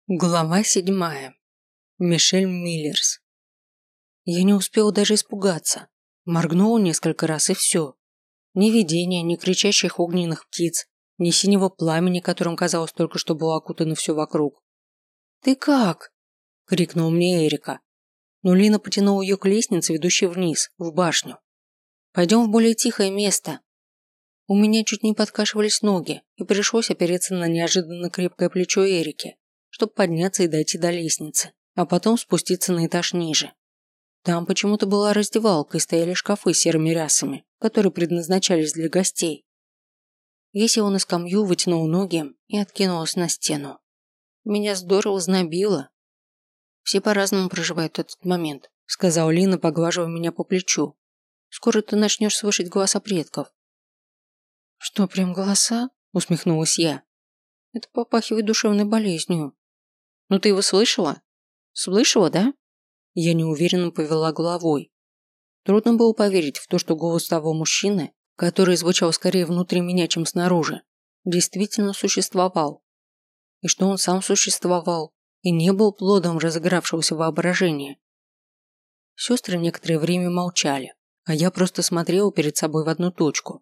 Глава 7. Мишель Миллерс. Я не успела даже испугаться. Моргнула несколько раз и все. Ни видения, ни кричащих огненных птиц, ни синего пламени, которым, казалось, только что было окутано все вокруг. «Ты как?» – крикнул мне Эрика. Но Лина потянула ее к лестнице, ведущей вниз, в башню. «Пойдем в более тихое место». У меня чуть не подкашивались ноги, и пришлось опереться на неожиданно крепкое плечо Эрики, чтобы подняться и дойти до лестницы, а потом спуститься на этаж ниже. Там почему-то была раздевалка и стояли шкафы с серыми рясами, которые предназначались для гостей. Я села на скамью, вытянула ноги и откинулась на стену. Меня здорово знобило. «Все по-разному проживают этот момент», — сказала Лина, поглаживая меня по плечу. «Скоро ты начнешь слышать голоса предков». «Что, прям голоса?» — усмехнулась я. «Это попахивает душевной болезнью». «Ну ты его слышала? Слышала, да?» Я неуверенно повела головой. Трудно было поверить в то, что голос того мужчины, который звучал скорее внутри меня, чем снаружи, действительно существовал. И что он сам существовал, и не был плодом разыгравшегося воображения. Сестры некоторое время молчали, а я просто смотрела перед собой в одну точку.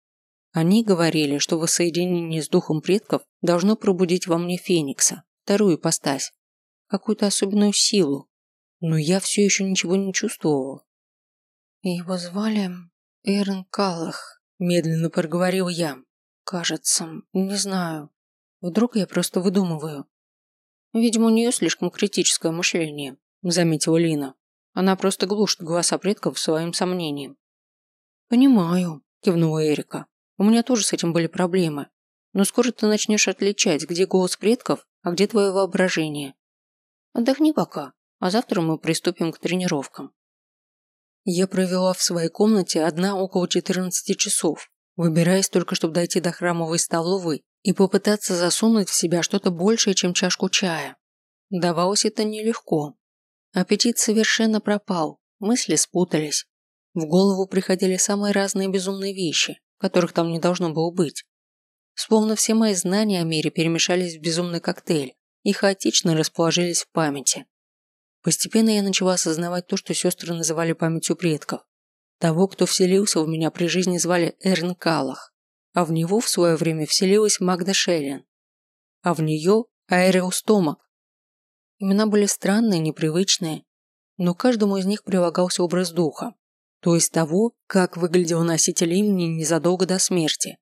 Они говорили, что воссоединение с духом предков должно пробудить во мне Феникса, вторую ипостась, какую-то особенную силу, но я все еще ничего не чувствовала. «Его звали Эрн Каллах», – медленно проговорил я. «Кажется, не знаю. Вдруг я просто выдумываю». «Видимо, у нее слишком критическое мышление», – заметила Лина. «Она просто глушит голоса предков своим сомнением». «Понимаю», – кивнула Эрика. «У меня тоже с этим были проблемы. Но скоро ты начнешь отличать, где голос предков, а где твое воображение. Отдохни пока, а завтра мы приступим к тренировкам». Я провела в своей комнате одна около 14 часов, выбираясь только, чтобы дойти до храмовой столовой и попытаться засунуть в себя что-то большее, чем чашку чая. Давалось это нелегко. Аппетит совершенно пропал, мысли спутались. В голову приходили самые разные безумные вещи, которых там не должно было быть. Словно все мои знания о мире перемешались в безумный коктейль и хаотично расположились в памяти. Постепенно я начала осознавать то, что сестры называли памятью предков. Того, кто вселился в меня при жизни, звали Эрн Каллах, а в него в свое время вселилась Магда Шеллен, а в нее Аэреус Томак. Имена были странные, непривычные, но каждому из них прилагался образ духа, то есть того, как выглядел носитель имени незадолго до смерти.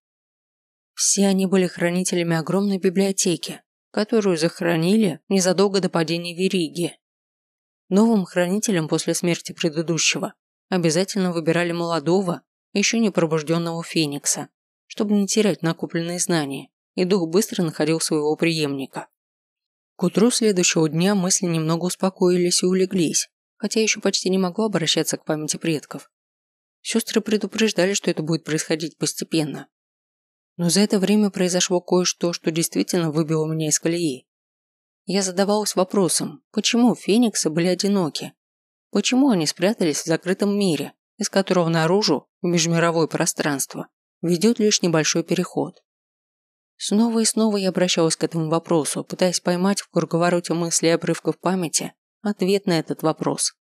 Все они были хранителями огромной библиотеки, которую захоронили незадолго до падения Вериги. Новым хранителем после смерти предыдущего обязательно выбирали молодого, еще не пробужденного Феникса, чтобы не терять накопленные знания, и дух быстро находил своего преемника. К утру следующего дня мысли немного успокоились и улеглись, хотя еще почти не могла обращаться к памяти предков. Сестры предупреждали, что это будет происходить постепенно. Но за это время произошло кое-что, что действительно выбило меня из колеи. Я задавалась вопросом, почему фениксы были одиноки? Почему они спрятались в закрытом мире, из которого наружу, в межмировое пространство, ведет лишь небольшой переход? Снова и снова я обращалась к этому вопросу, пытаясь поймать в круговороте мыслей и обрывков памяти ответ на этот вопрос.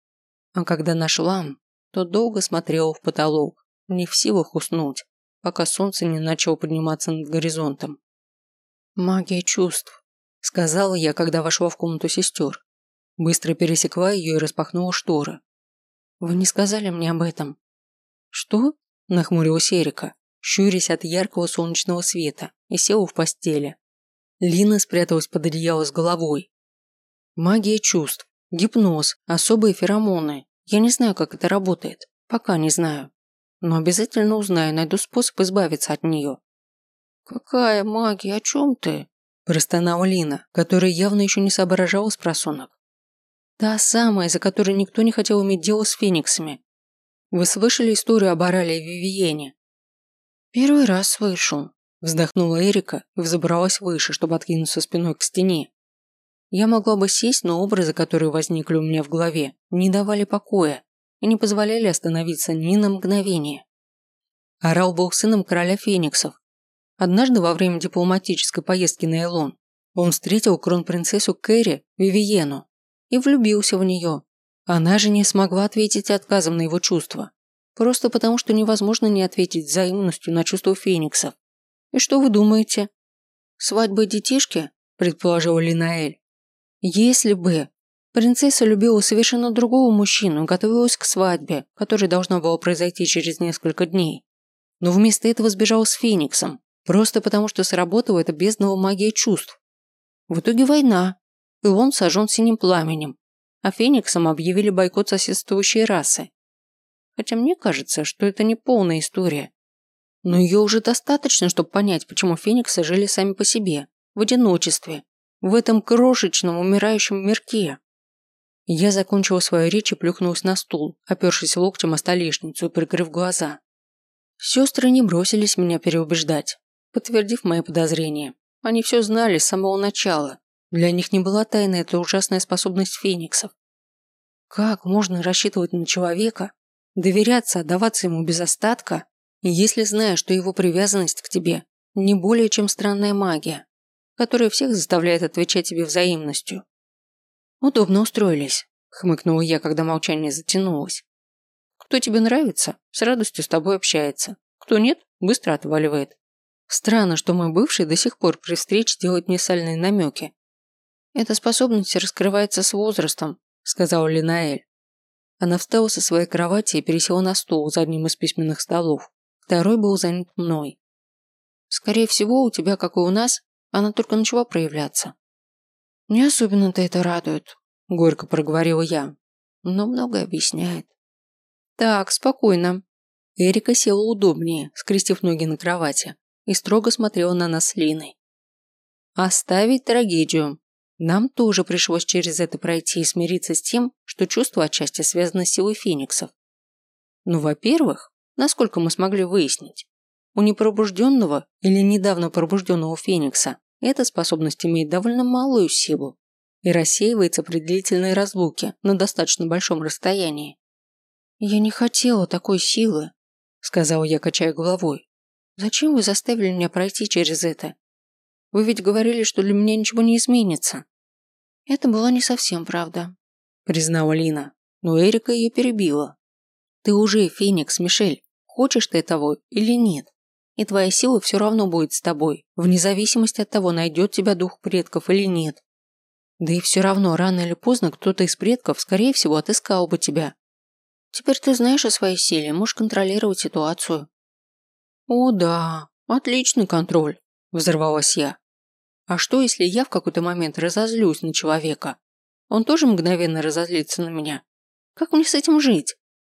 А когда нашла, то долго смотрела в потолок, не в силах уснуть, пока солнце не начало подниматься над горизонтом. «Магия чувств», — сказала я, когда вошла в комнату сестер. Быстро пересекла ее и распахнула шторы. «Вы не сказали мне об этом». «Что?» – нахмурилась Эрика, щурясь от яркого солнечного света, и села в постели. Лина спряталась под одеяло с головой. «Магия чувств, гипноз, особые феромоны. Я не знаю, как это работает. Пока не знаю. Но обязательно узнаю, найду способ избавиться от нее». «Какая магия? О чем ты?» – простонала Лина, которая явно еще не соображала спросонок. «Та самая, за которой никто не хотел иметь дело с фениксами. Вы слышали историю об Орале и Вивиене?» «Первый раз слышу», – вздохнула Эрика и взобралась выше, чтобы откинуться спиной к стене. Я могла бы сесть, но образы, которые возникли у меня в голове, не давали покоя и не позволяли остановиться ни на мгновение. Орал был сыном короля фениксов. Однажды во время дипломатической поездки на Элон Он встретил кронпринцессу Кэрри Вивиену и влюбился в нее. Она же не смогла ответить отказом на его чувства. Просто потому, что невозможно не ответить взаимностью на чувства фениксов. И что вы думаете? Свадьба и детишки? Предположила Линаэль. Если бы. Принцесса любила совершенно другого мужчину и готовилась к свадьбе, которая должна была произойти через несколько дней. Но вместо этого сбежала с Фениксом, просто потому что сработала эта бездная магия чувств. В итоге война, и он сожжен синим пламенем, а Фениксом объявили бойкот соседствующей расы. Хотя мне кажется, что это не полная история. Но ее уже достаточно, чтобы понять, почему Фениксы жили сами по себе, в одиночестве, в этом крошечном умирающем мирке. Я закончила свою речь и плюхнулась на стул, опершись локтем о столешницу и прикрыв глаза. Сестры не бросились меня переубеждать, подтвердив мои подозрения. Они все знали с самого начала. Для них не была тайной эта ужасная способность фениксов. Как можно рассчитывать на человека, доверяться, отдаваться ему без остатка, если знаешь, что его привязанность к тебе не более чем странная магия, которая всех заставляет отвечать тебе взаимностью? «Удобно устроились», – хмыкнула я, когда молчание затянулось. «Кто тебе нравится, с радостью с тобой общается. Кто нет, быстро отваливает. Странно, что мой бывший до сих пор при встрече делает мне сальные намеки». «Эта способность раскрывается с возрастом», – сказала Линаэль. Она встала со своей кровати и пересела на стул за одним из письменных столов. Второй был занят мной. «Скорее всего, у тебя, как и у нас, она только начала проявляться». «Не особенно-то это радует», – горько проговорила я. «Но многое объясняет». «Так, спокойно». Эрика села удобнее, скрестив ноги на кровати, и строго смотрела на нас с Линой. «Оставить трагедию. Нам тоже пришлось через это пройти и смириться с тем, что чувство отчасти связано с силой фениксов. Ну, во-первых, насколько мы смогли выяснить, у непробужденного или недавно пробужденного феникса эта способность имеет довольно малую силу и рассеивается при длительной разлуке на достаточно большом расстоянии. «Я не хотела такой силы», – сказала я, качая головой. «Зачем вы заставили меня пройти через это? Вы ведь говорили, что для меня ничего не изменится». «Это была не совсем правда», – признала Лина, но Эрика ее перебила. «Ты уже феникс, Мишель, хочешь ты того или нет? И твоя сила все равно будет с тобой, вне зависимости от того, найдет тебя дух предков или нет. Да и все равно, рано или поздно, кто-то из предков, скорее всего, отыскал бы тебя. Теперь ты знаешь о своей силе, можешь контролировать ситуацию». «О да, отличный контроль», – взорвалась я. «А что, если я в какой-то момент разозлюсь на человека? Он тоже мгновенно разозлится на меня? Как мне с этим жить?»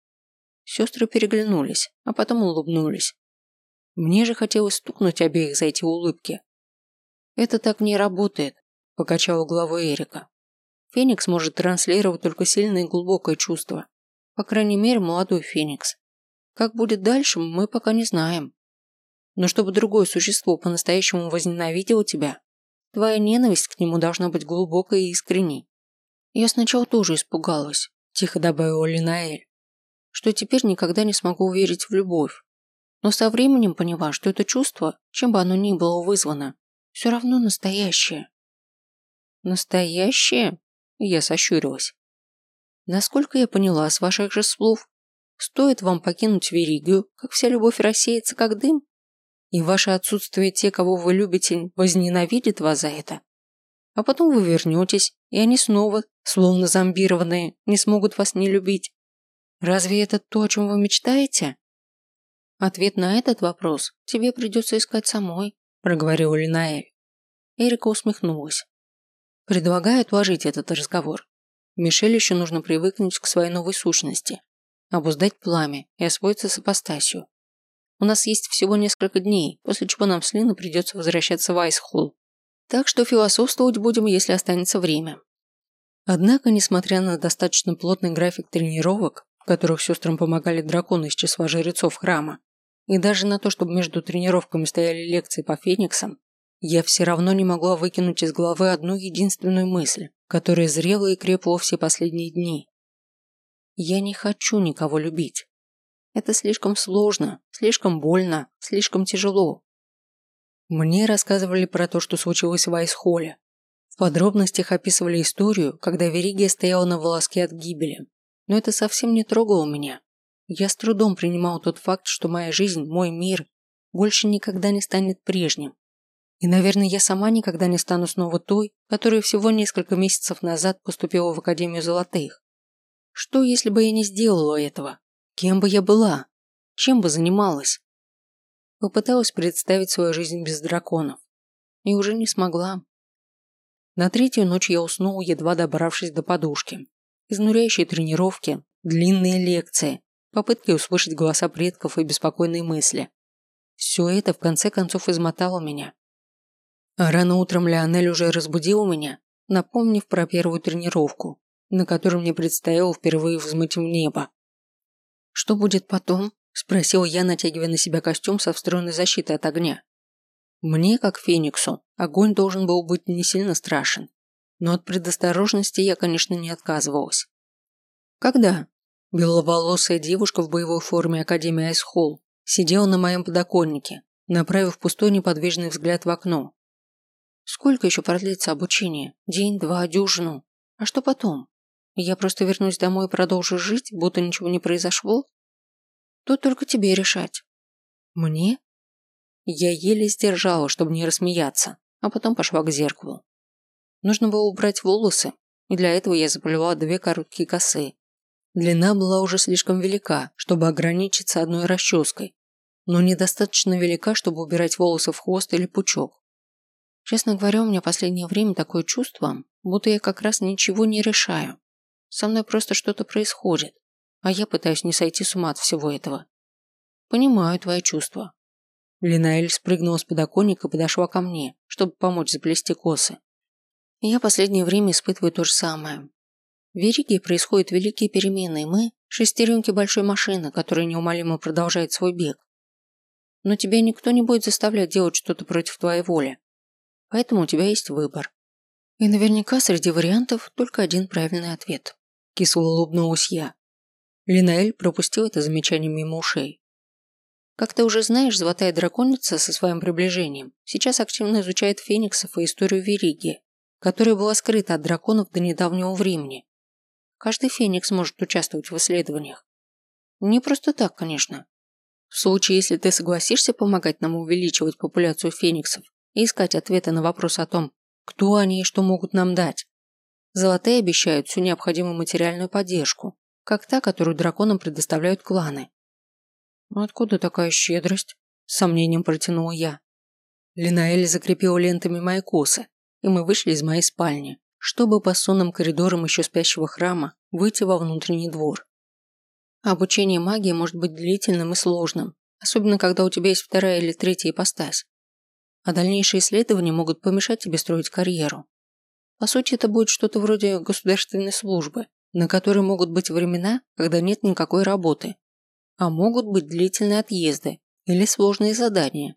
Сестры переглянулись, а потом улыбнулись. Мне же хотелось стукнуть обеих за эти улыбки. «Это так не работает», – покачала головой Эрика. «Феникс может транслировать только сильное и глубокое чувство. По крайней мере, молодой Феникс. Как будет дальше, мы пока не знаем. Но чтобы другое существо по-настоящему возненавидело тебя, твоя ненависть к нему должна быть глубокой и искренней». «Я сначала тоже испугалась», – тихо добавила Линаэль, «что теперь никогда не смогу уверить в любовь. Но со временем поняла, что это чувство, чем бы оно ни было вызвано, все равно настоящее». «Настоящее?» – я сощурилась. «Насколько я поняла с ваших же слов, стоит вам покинуть Веригию, как вся любовь рассеется как дым, и ваше отсутствие те, кого вы любите, возненавидят вас за это. А потом вы вернетесь, и они снова, словно зомбированные, не смогут вас не любить. Разве это то, о чем вы мечтаете?» «Ответ на этот вопрос тебе придется искать самой», – проговорила Линаэль. Эрика усмехнулась. «Предлагаю отложить этот разговор. Мишель еще нужно привыкнуть к своей новой сущности, обуздать пламя и освоиться с ипостасью. У нас есть всего несколько дней, после чего нам с Линой придется возвращаться в Айсхолл. Так что философствовать будем, если останется время». Однако, несмотря на достаточно плотный график тренировок, в которых сестрам помогали драконы из числа жрецов храма, и даже на то, чтобы между тренировками стояли лекции по фениксам, я все равно не могла выкинуть из головы одну единственную мысль, которая зрела и крепла все последние дни. Я не хочу никого любить. Это слишком сложно, слишком больно, слишком тяжело. Мне рассказывали про то, что случилось в Айсхолле, В подробностях описывали историю, когда Веригия стояла на волоске от гибели. Но это совсем не трогало меня. Я с трудом принимал тот факт, что моя жизнь, мой мир, больше никогда не станет прежним. И, наверное, я сама никогда не стану снова той, которая всего несколько месяцев назад поступила в Академию Золотых. Что, если бы я не сделала этого? Кем бы я была? Чем бы занималась? Попыталась представить свою жизнь без драконов. И уже не смогла. На третью ночь я уснула, едва добравшись до подушки. Изнуряющие тренировки, длинные лекции, попытки услышать голоса предков и беспокойные мысли. Все это в конце концов измотало меня. А рано утром Леонель уже разбудил меня, напомнив про первую тренировку, на которой мне предстояло впервые взмыть в небо. «Что будет потом?» – спросил я, натягивая на себя костюм со встроенной защитой от огня. Мне, как Фениксу, огонь должен был быть не сильно страшен, но от предосторожности я, конечно, не отказывалась. Когда? Беловолосая девушка в боевой форме Академии Айсхолл сидела на моем подоконнике, направив пустой неподвижный взгляд в окно. Сколько еще продлится обучение? День, два, дюжину? А что потом? Я просто вернусь домой и продолжу жить, будто ничего не произошло? Тут только тебе решать. Мне? Я еле сдержала, чтобы не рассмеяться, а потом пошла к зеркалу. Нужно было убрать волосы, и для этого я заплела 2 короткие косы. Длина была уже слишком велика, чтобы ограничиться одной расческой, но недостаточно велика, чтобы убирать волосы в хвост или пучок. Честно говоря, у меня в последнее время такое чувство, будто я как раз ничего не решаю. Со мной просто что-то происходит, а я пытаюсь не сойти с ума от всего этого. Понимаю твои чувства. Линаэль спрыгнула с подоконника и подошла ко мне, чтобы помочь заплести косы. Я последнее время испытываю то же самое. В Вериге происходят великие перемены, и мы – шестеренки большой машины, которая неумолимо продолжает свой бег. Но тебя никто не будет заставлять делать что-то против твоей воли. Поэтому у тебя есть выбор. И наверняка среди вариантов только один правильный ответ. Кисло улыбнулась я. Линаэль пропустил это замечание мимо ушей. Как ты уже знаешь, золотая драконица со своим приближением сейчас активно изучает фениксов и историю Вериги, которая была скрыта от драконов до недавнего времени. Каждый феникс может участвовать в исследованиях. Не просто так, конечно. В случае, если ты согласишься помогать нам увеличивать популяцию фениксов и искать ответы на вопрос о том, кто они и что могут нам дать, золотые обещают всю необходимую материальную поддержку, как та, которую драконам предоставляют кланы. «Откуда такая щедрость?» – с сомнением протянула я. Линаэль закрепила лентами мои косы, и мы вышли из моей спальни, чтобы по сонным коридорам еще спящего храма выйти во внутренний двор. Обучение магии может быть длительным и сложным, особенно когда у тебя есть 2-я или 3-я ипостась. А дальнейшие исследования могут помешать тебе строить карьеру. По сути, это будет что-то вроде государственной службы, на которой могут быть времена, когда нет никакой работы. А могут быть длительные отъезды или сложные задания.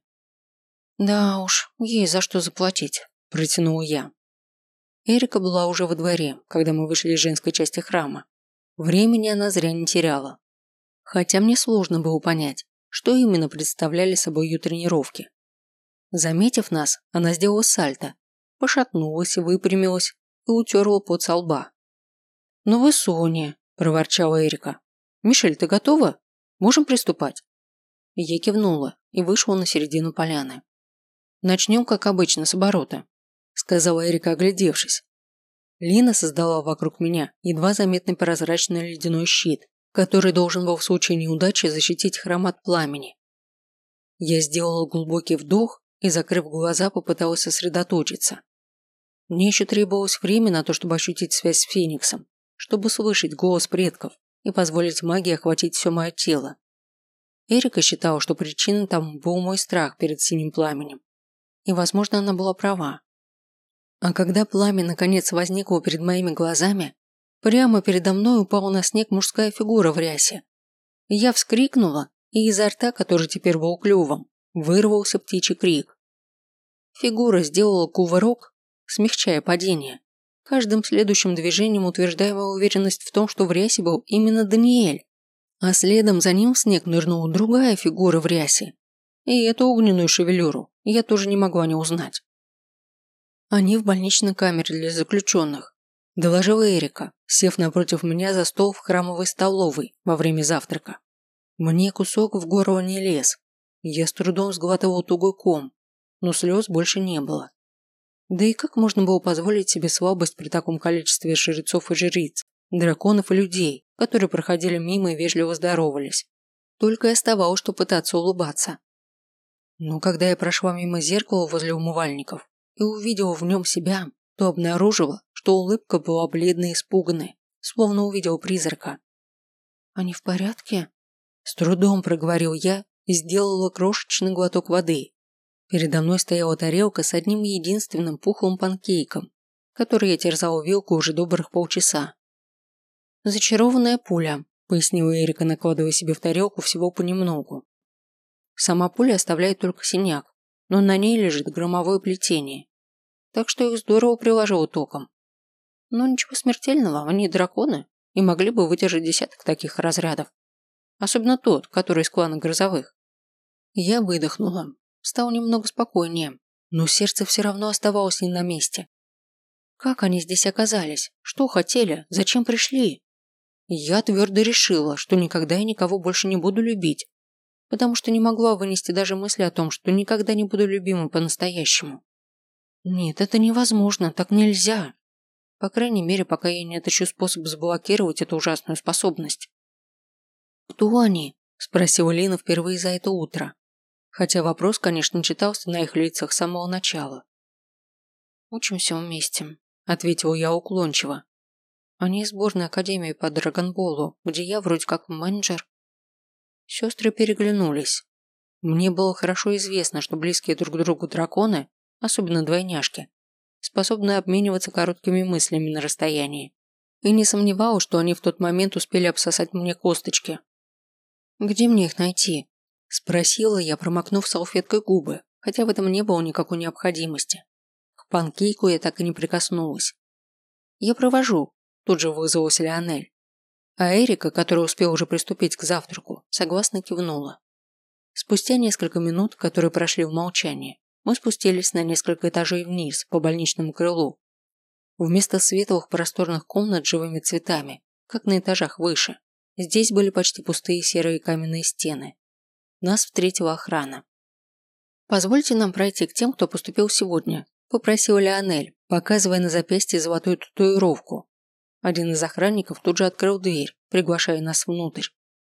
Да уж, ей за что заплатить, протянула я. Эрика была уже во дворе, когда мы вышли из женской части храма. Времени она зря не теряла. Хотя мне сложно было понять, что именно представляли собой ее тренировки. Заметив нас, она сделала сальто, пошатнулась, выпрямилась и утерла пот со лба. «Ну вы, Соня», – проворчала Эрика. «Мишель, ты готова? Можем приступать?» Я кивнула и вышла на середину поляны. «Начнем, как обычно, с оборота», – сказала Эрика, оглядевшись. Лина создала вокруг меня едва заметный прозрачный ледяной щит, который должен был в случае неудачи защитить храм от пламени. Я сделала глубокий вдох и, закрыв глаза, попыталась сосредоточиться. Мне еще требовалось время на то, чтобы ощутить связь с Фениксом, чтобы слышать голос предков и позволить магии охватить все мое тело. Эрика считала, что причиной тому был мой страх перед синим пламенем. И, возможно, она была права. А когда пламя наконец возникло перед моими глазами, прямо передо мной упала на снег мужская фигура в рясе. Я вскрикнула, и изо рта, который теперь был клювом, вырвался птичий крик. Фигура сделала кувырок, смягчая падение, каждым следующим движением утверждая мою уверенность в том, что в рясе был именно Даниэль. А следом за ним в снег нырнула другая фигура в рясе. И эту огненную шевелюру я тоже не могла не узнать. Они в больничной камере для заключенных. Доложила Эрика, сев напротив меня за стол в храмовой столовой во время завтрака. Мне кусок в горло не лез. Я с трудом сглатывал тугой ком, но слез больше не было. Да и как можно было позволить себе слабость при таком количестве жрецов и жриц, драконов и людей, которые проходили мимо и вежливо здоровались. Только и оставалось, что пытаться улыбаться. Но когда я прошла мимо зеркала возле умывальников и увидела в нем себя, то обнаружила, что улыбка была бледной и испуганной, словно увидела призрака. «Они в порядке?» С трудом проговорил я и сделала крошечный глоток воды. Передо мной стояла тарелка с одним единственным пухлым панкейком, который я терзала вилку уже добрых полчаса. «Зачарованная пуля», – пояснила Эрика, накладывая себе в тарелку всего понемногу. Сама пуля оставляет только синяк, но на ней лежит громовое плетение, так что их здорово приложило током. Но ничего смертельного, они драконы и могли бы выдержать десяток таких разрядов. Особенно тот, который из клана Грозовых. Я выдохнула, стало немного спокойнее, но сердце все равно оставалось не на месте. Как они здесь оказались? Что хотели? Зачем пришли? Я твердо решила, что никогда и никого больше не буду любить, потому что не могла вынести даже мысли о том, что никогда не буду любима по-настоящему. Нет, это невозможно, так нельзя. По крайней мере, пока я не отыщу способ заблокировать эту ужасную способность. «Кто они?» – спросила Лина впервые за это утро. Хотя вопрос, конечно, читался на их лицах с самого начала. «Учимся вместе», – ответила я уклончиво. «Они из сборной академии по драгонболу, где я вроде как менеджер». Сестры переглянулись. Мне было хорошо известно, что близкие друг к другу драконы, особенно двойняшки, способны обмениваться короткими мыслями на расстоянии. И не сомневалась, что они в тот момент успели обсосать мне косточки. «Где мне их найти?» – спросила я, промокнув салфеткой губы, хотя в этом не было никакой необходимости. К панкейку я так и не прикоснулась. «Я провожу», – тут же вызвалась Леонель. А Эрика, которая успела уже приступить к завтраку, согласно кивнула. Спустя несколько минут, которые прошли в молчании, мы спустились на несколько этажей вниз по больничному крылу. Вместо светлых просторных комнат с живыми цветами, как на этажах выше, здесь были почти пустые серые каменные стены. Нас встретила охрана. «Позвольте нам пройти к тем, кто поступил сегодня», – попросила Леонель, показывая на запястье золотую татуировку. Один из охранников тут же открыл дверь, приглашая нас внутрь.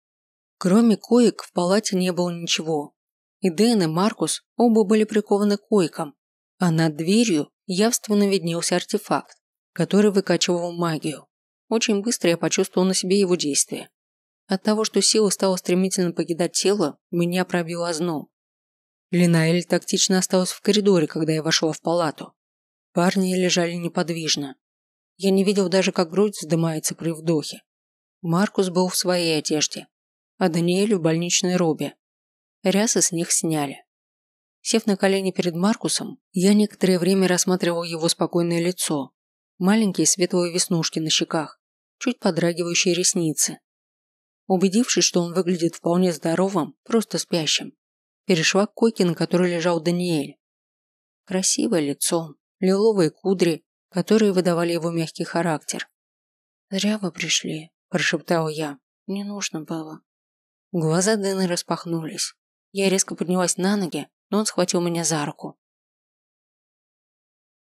Кроме коек в палате не было ничего. И Дэн, и Маркус оба были прикованы к койкам, а над дверью явственно виднелся артефакт, который выкачивал магию. Очень быстро я почувствовал на себе его действие. От того, что сила стала стремительно покидать тело, меня пробил озноб. Линаэль тактично осталась в коридоре, когда я вошла в палату. Парни лежали неподвижно. Я не видел даже, как грудь вздымается при вдохе. Маркус был в своей одежде, а Даниэль в больничной робе. Рясы с них сняли. Сев на колени перед Маркусом, я некоторое время рассматривал его спокойное лицо, маленькие светлые веснушки на щеках, чуть подрагивающие ресницы. Убедившись, что он выглядит вполне здоровым, просто спящим, перешла к койке, на которой лежал Даниэль. Красивое лицо, лиловые кудри, которые выдавали его мягкий характер. «Зря вы пришли», – прошептал я. «Не нужно было». Глаза Дэна распахнулись. Я резко поднялась на ноги, но он схватил меня за руку.